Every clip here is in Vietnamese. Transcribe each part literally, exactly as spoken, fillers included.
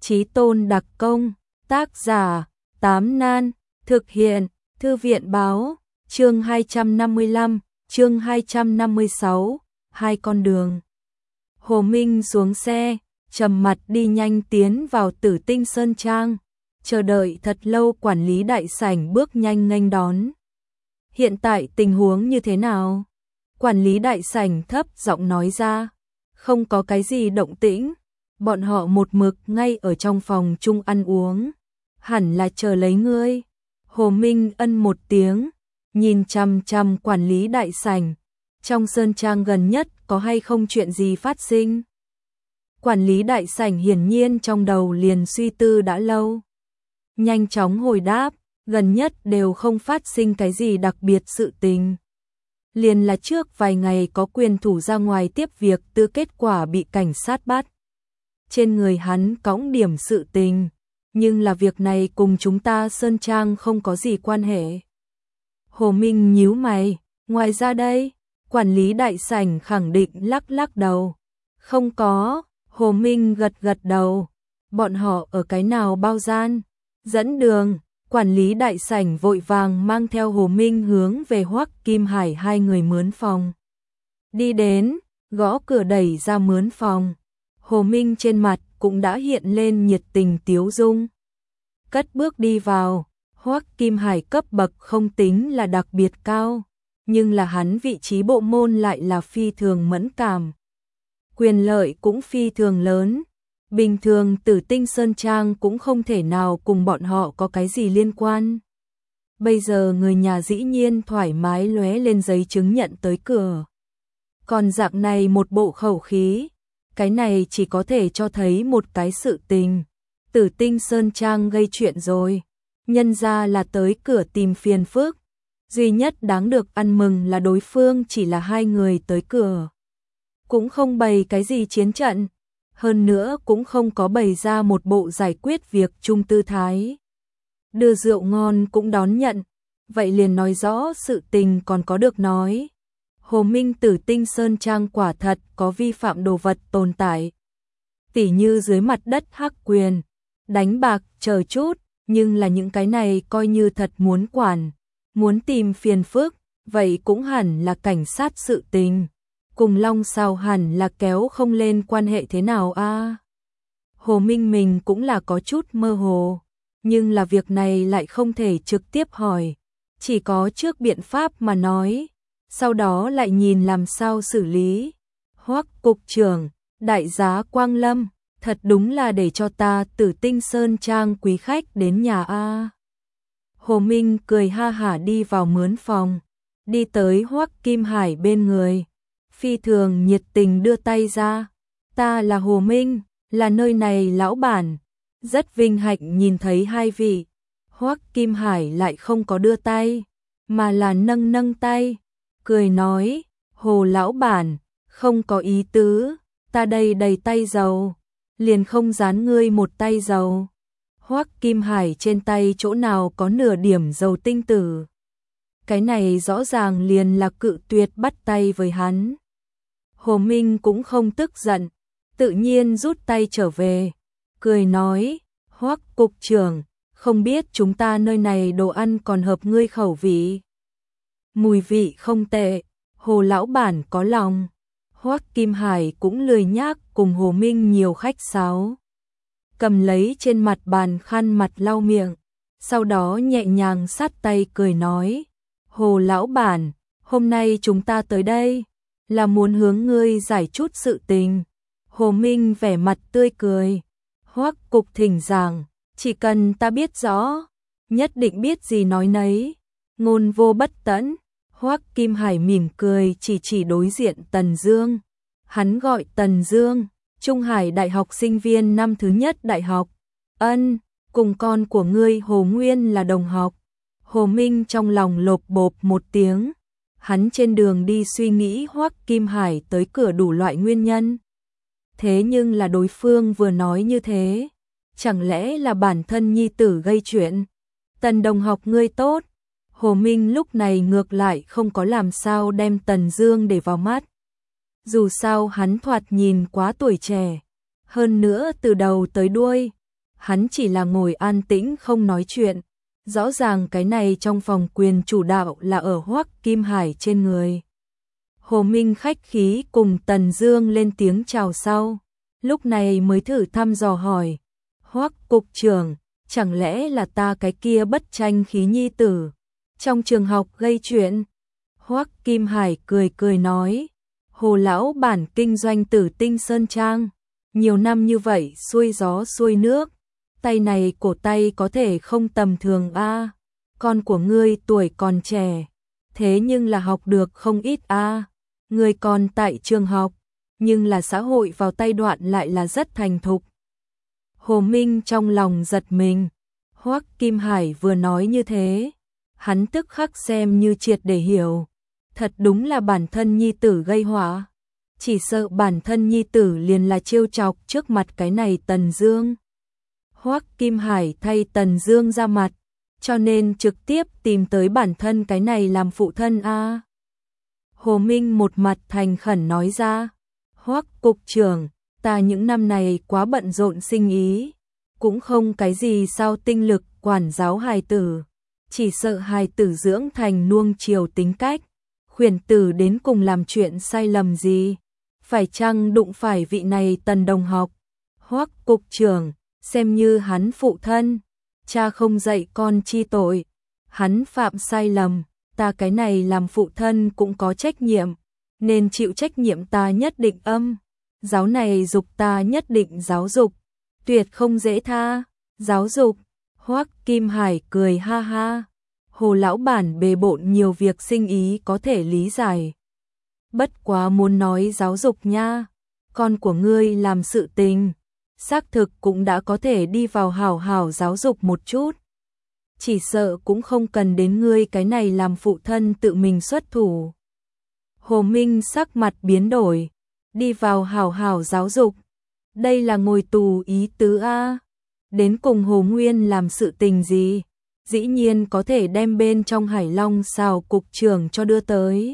Chí Tôn đặc công, tác giả, Tám Nan, thực hiện, Thư viện báo, chương hai trăm năm mươi lăm, chương hai trăm năm mươi sáu, hai con đường. Hồ Minh xuống xe, trầm mặt đi nhanh tiến vào Tử Tinh Sơn Trang, chờ đợi thật lâu quản lý đại sảnh bước nhanh nghênh đón. Hiện tại tình huống như thế nào? Quản lý đại sảnh thấp giọng nói ra, không có cái gì động tĩnh, bọn họ một mực ngay ở trong phòng chung ăn uống, hẳn là chờ lấy ngươi. Hồ Minh ân một tiếng, nhìn chằm chằm quản lý đại sảnh, trong sơn trang gần nhất có hay không chuyện gì phát sinh? Quản lý đại sảnh hiển nhiên trong đầu liền suy tư đã lâu. Nhanh chóng hồi đáp, gần nhất đều không phát sinh cái gì đặc biệt sự tình. Liền là trước vài ngày có quyền thủ ra ngoài tiếp việc tư kết quả bị cảnh sát bắt. Trên người hắn cõng điểm sự tình, nhưng là việc này cùng chúng ta sơn trang không có gì quan hệ. Hồ Minh nhíu mày, ngoài ra đây, quản lý đại sảnh khẳng định lắc lắc đầu. Không có, Hồ Minh gật gật đầu, bọn họ ở cái nào bao gian, dẫn đường. Quản lý đại sảnh vội vàng mang theo Hồ Minh hướng về Hoắc Kim Hải hai người mướn phòng. Đi đến, gõ cửa đẩy ra mướn phòng. Hồ Minh trên mặt cũng đã hiện lên nhiệt tình tiếu dung. Cất bước đi vào, Hoắc Kim Hải cấp bậc không tính là đặc biệt cao, nhưng là hắn vị trí bộ môn lại là phi thường mẫn cảm. Quyền lợi cũng phi thường lớn. Bình thường Tử Tinh Sơn Trang cũng không thể nào cùng bọn họ có cái gì liên quan. Bây giờ người nhà dĩ nhiên thoải mái lóe lên giấy chứng nhận tới cửa. Còn dạng này một bộ khẩu khí, cái này chỉ có thể cho thấy một cái sự tình. Tử Tinh Sơn Trang gây chuyện rồi, nhân ra là tới cửa tìm phiền phức. Duy nhất đáng được ăn mừng là đối phương chỉ là hai người tới cửa. Cũng không bày cái gì chiến trận. Hơn nữa cũng không có bày ra một bộ giải quyết việc chung tư thái. Đưa rượu ngon cũng đón nhận, vậy liền nói rõ sự tình còn có được nói. Hồ Minh Tử Tinh Sơn Trang quả thật có vi phạm đồ vật tồn tại. Tỉ như dưới mặt đất hắc quyền, đánh bạc chờ chút, nhưng là những cái này coi như thật muốn quản, muốn tìm phiền phức, vậy cũng hẳn là cảnh sát sự tình. Cùng Long Sào hẳn là kéo không lên quan hệ thế nào a? À? Hồ Minh mình cũng là có chút mơ hồ, nhưng là việc này lại không thể trực tiếp hỏi, chỉ có trước biện pháp mà nói, sau đó lại nhìn làm sao xử lý. Hoắc cục trưởng, đại giá Quang Lâm, thật đúng là để cho ta Tử Tinh Sơn Trang quý khách đến nhà a. À? Hồ Minh cười ha hả đi vào mướn phòng, đi tới Hoắc Kim Hải bên người. Phi thường nhiệt tình đưa tay ra, ta là Hồ Minh, là nơi này lão bản, rất vinh hạnh nhìn thấy hai vị. Hoắc Kim Hải lại không có đưa tay, mà là nâng nâng tay, cười nói, Hồ lão bản, không có ý tứ, ta đây đầy tay dầu, liền không dán ngươi một tay dầu. Hoắc Kim Hải trên tay chỗ nào có nửa điểm dầu tinh tử. Cái này rõ ràng liền là cự tuyệt bắt tay với hắn. Hồ Minh cũng không tức giận, tự nhiên rút tay trở về, cười nói, Hoắc cục trưởng, không biết chúng ta nơi này đồ ăn còn hợp ngươi khẩu vị. Mùi vị không tệ, Hồ lão bản có lòng. Hoắc Kim Hải cũng lười nhác cùng Hồ Minh nhiều khách sáo. Cầm lấy trên mặt bàn khăn mặt lau miệng, sau đó nhẹ nhàng sát tay cười nói, Hồ lão bản, hôm nay chúng ta tới đây là muốn hướng ngươi giải chút sự tình. Hồ Minh vẻ mặt tươi cười, Hoắc cục thỉnh giảng, chỉ cần ta biết rõ, nhất định biết gì nói nấy, ngôn vô bất tẫn. Hoắc Kim Hải mỉm cười chỉ chỉ đối diện Tần Dương, hắn gọi Tần Dương, Trung Hải Đại học sinh viên năm thứ nhất đại học. Ân, cùng con của ngươi Hồ Nguyên là đồng học. Hồ Minh trong lòng lộp bộp một tiếng. Hắn trên đường đi suy nghĩ Hoắc Kim Hải tới cửa đủ loại nguyên nhân. Thế nhưng là đối phương vừa nói như thế, chẳng lẽ là bản thân nhi tử gây chuyện? Tần đồng học ngươi tốt. Hồ Minh lúc này ngược lại không có làm sao đem Tần Dương để vào mắt. Dù sao hắn thoạt nhìn quá tuổi trẻ, hơn nữa từ đầu tới đuôi, hắn chỉ là ngồi an tĩnh không nói chuyện. Rõ ràng cái này trong phòng quyền chủ đạo là ở Hoắc Kim Hải trên người. Hồ Minh khách khí cùng Tần Dương lên tiếng chào sau, lúc này mới thử thăm dò hỏi, Hoắc cục trưởng, chẳng lẽ là ta cái kia bất tranh khí nhi tử, trong trường học gây chuyện? Hoắc Kim Hải cười cười nói, Hồ lão bản kinh doanh Tử Tinh Sơn Trang, nhiều năm như vậy xuôi gió xuôi nước, tay này cổ tay có thể không tầm thường a. Con của ngươi tuổi còn trẻ, thế nhưng là học được không ít a. Ngươi còn tại trường học, nhưng là xã hội vào tay đoạn lại là rất thành thục. Hồ Minh trong lòng giật mình, Hoắc Kim Hải vừa nói như thế, hắn tức khắc xem như triệt để hiểu, thật đúng là bản thân nhi tử gây họa, chỉ sợ bản thân nhi tử liền là trêu chọc trước mặt cái này Tần Dương. Hoắc Kim Hải thay Tần Dương ra mặt, cho nên trực tiếp tìm tới bản thân cái này làm phụ thân a. Hồ Minh một mặt thành khẩn nói ra, Hoắc cục trưởng, ta những năm này quá bận rộn sinh ý, cũng không cái gì sao tinh lực quản giáo hài tử, chỉ sợ hài tử dưỡng thành nuông chiều tính cách, khuyển tử đến cùng làm chuyện sai lầm gì, phải chăng đụng phải vị này Tần đồng học. Hoắc cục trưởng, xem như hắn phụ thân, cha không dạy con chi tội, hắn phạm sai lầm, ta cái này làm phụ thân cũng có trách nhiệm, nên chịu trách nhiệm ta nhất định âm, giáo này dục ta nhất định giáo dục, tuyệt không dễ tha, giáo dục. Hoắc Kim Hải cười ha ha, Hồ lão bản bề bộn nhiều việc sinh ý có thể lý giải. Bất quá muốn nói giáo dục nha, con của ngươi làm sự tình, xác thực cũng đã có thể đi vào hảo hảo giáo dục một chút. Chỉ sợ cũng không cần đến ngươi cái này làm phụ thân tự mình xuất thủ. Hồ Minh sắc mặt biến đổi, đi vào hảo hảo giáo dục. Đây là ngồi tù ý tứ a. Đến cùng Hồ Nguyên làm sự tình gì, dĩ nhiên có thể đem bên trong Hải Long xào cục trưởng cho đưa tới.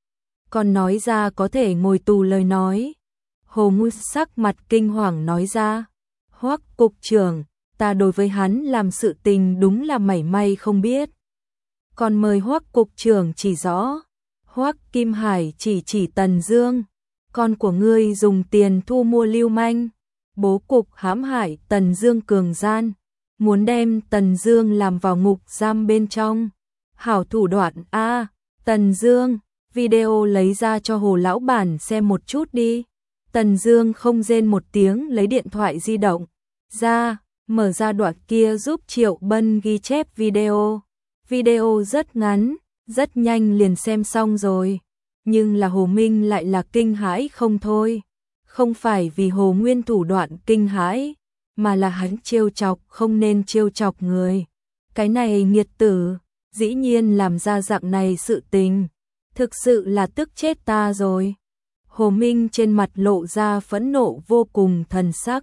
Còn nói ra có thể ngồi tù lời nói. Hồ Nguyên sắc mặt kinh hoàng nói ra, Hoắc cục trưởng, ta đối với hắn làm sự tình đúng là mảy may không biết. Còn mời Hoắc cục trưởng chỉ rõ. Hoắc Kim Hải chỉ chỉ Tần Dương, con của ngươi dùng tiền thu mua lưu manh, bố cục hãm hại Tần Dương cường gian, muốn đem Tần Dương làm vào ngục giam bên trong. Hảo thủ đoạn a, Tần Dương, video lấy ra cho Hồ lão bản xem một chút đi. Tần Dương không rên một tiếng lấy điện thoại di động ra, mở ra đoạn kia giúp Triệu Bân ghi chép video. Video rất ngắn, rất nhanh liền xem xong rồi, nhưng là Hồ Minh lại là kinh hãi không thôi. Không phải vì Hồ Nguyên thủ đoạn kinh hãi, mà là hắn trêu chọc không nên trêu chọc người. Cái này nghiệt tử, dĩ nhiên làm ra dạng này sự tình, thực sự là tức chết ta rồi. Hồ Minh trên mặt lộ ra phẫn nộ vô cùng thần sắc.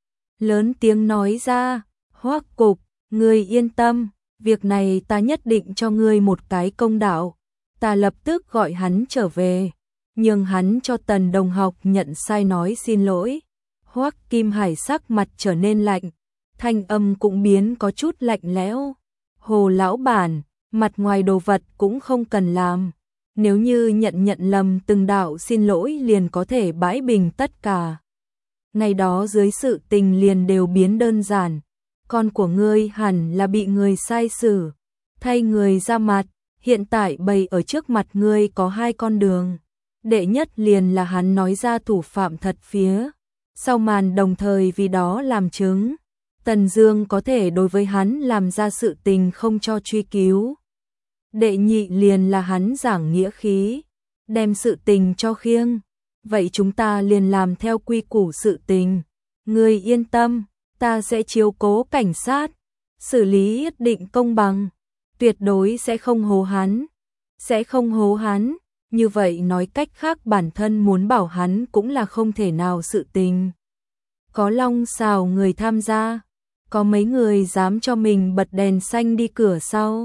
Lớn tiếng nói ra, Hoắc cục, ngươi yên tâm, việc này ta nhất định cho ngươi một cái công đạo. Ta lập tức gọi hắn trở về, nhưng hắn cho Tần đồng học nhận sai nói xin lỗi. Hoắc Kim Hải sắc mặt trở nên lạnh, thanh âm cũng biến có chút lạnh lẽo. Hồ lão bản, mặt ngoài đồ vật cũng không cần làm. Nếu như nhận nhận lầm từng đạo xin lỗi liền có thể bãi bình tất cả. Ngày đó dưới sự tình liền đều biến đơn giản. Con của ngươi hẳn là bị người sai xử, thay người ra mặt, hiện tại bày ở trước mặt ngươi có hai con đường. Đệ nhất liền là hắn nói ra thủ phạm thật phía sau màn đồng thời vì đó làm chứng. Tần Dương có thể đối với hắn làm ra sự tình không cho truy cứu. Đệ nhị liền là hắn giảng nghĩa khí, đem sự tình cho khiêng. Vậy chúng ta liền làm theo quy củ sự tình. Ngươi yên tâm, ta sẽ chiếu cố cảnh sát, xử lý nhất định công bằng, tuyệt đối sẽ không hố hắn, sẽ không hố hắn. Như vậy nói cách khác bản thân muốn bảo hắn cũng là không thể nào sự tình. Có long xào người tham gia, có mấy người dám cho mình bật đèn xanh đi cửa sau.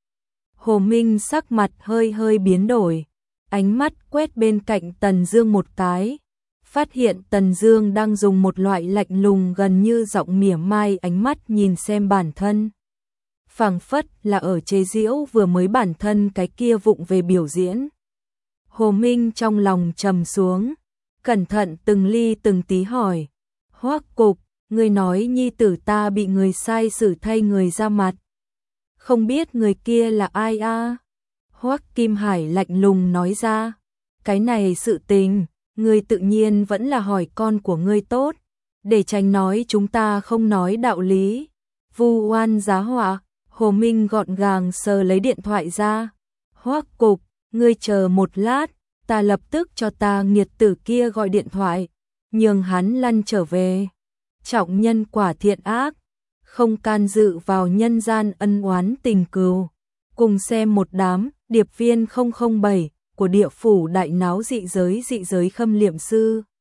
Hồ Minh sắc mặt hơi hơi biến đổi, ánh mắt quét bên cạnh Tần Dương một cái, phát hiện Tần Dương đang dùng một loại lạnh lùng gần như giọng mỉa mai ánh mắt nhìn xem bản thân. Phảng phất là ở chế giễu vừa mới bản thân cái kia vụng về biểu diễn. Hồ Minh trong lòng trầm xuống, cẩn thận từng ly từng tí hỏi, Hoắc Cục, ngươi nói nhi tử ta bị người sai xử thay người ra mặt. Không biết người kia là ai a? À? Hoắc Kim Hải lạnh lùng nói ra, cái này sự tình, ngươi tự nhiên vẫn là hỏi con của ngươi tốt, để tránh nói chúng ta không nói đạo lý. Vu oan giá họa. Hồ Minh gọn gàng sờ lấy điện thoại ra. Hoắc Cục, ngươi chờ một lát, ta lập tức cho ta nghiệt tử kia gọi điện thoại, nhường hắn lăn trở về. Trọng nhân quả thiện ác, không can dự vào nhân gian ân oán tình cừu. Cùng xem một đám điệp viên không không bảy của địa phủ đại náo dị giới dị giới khâm liệm sư.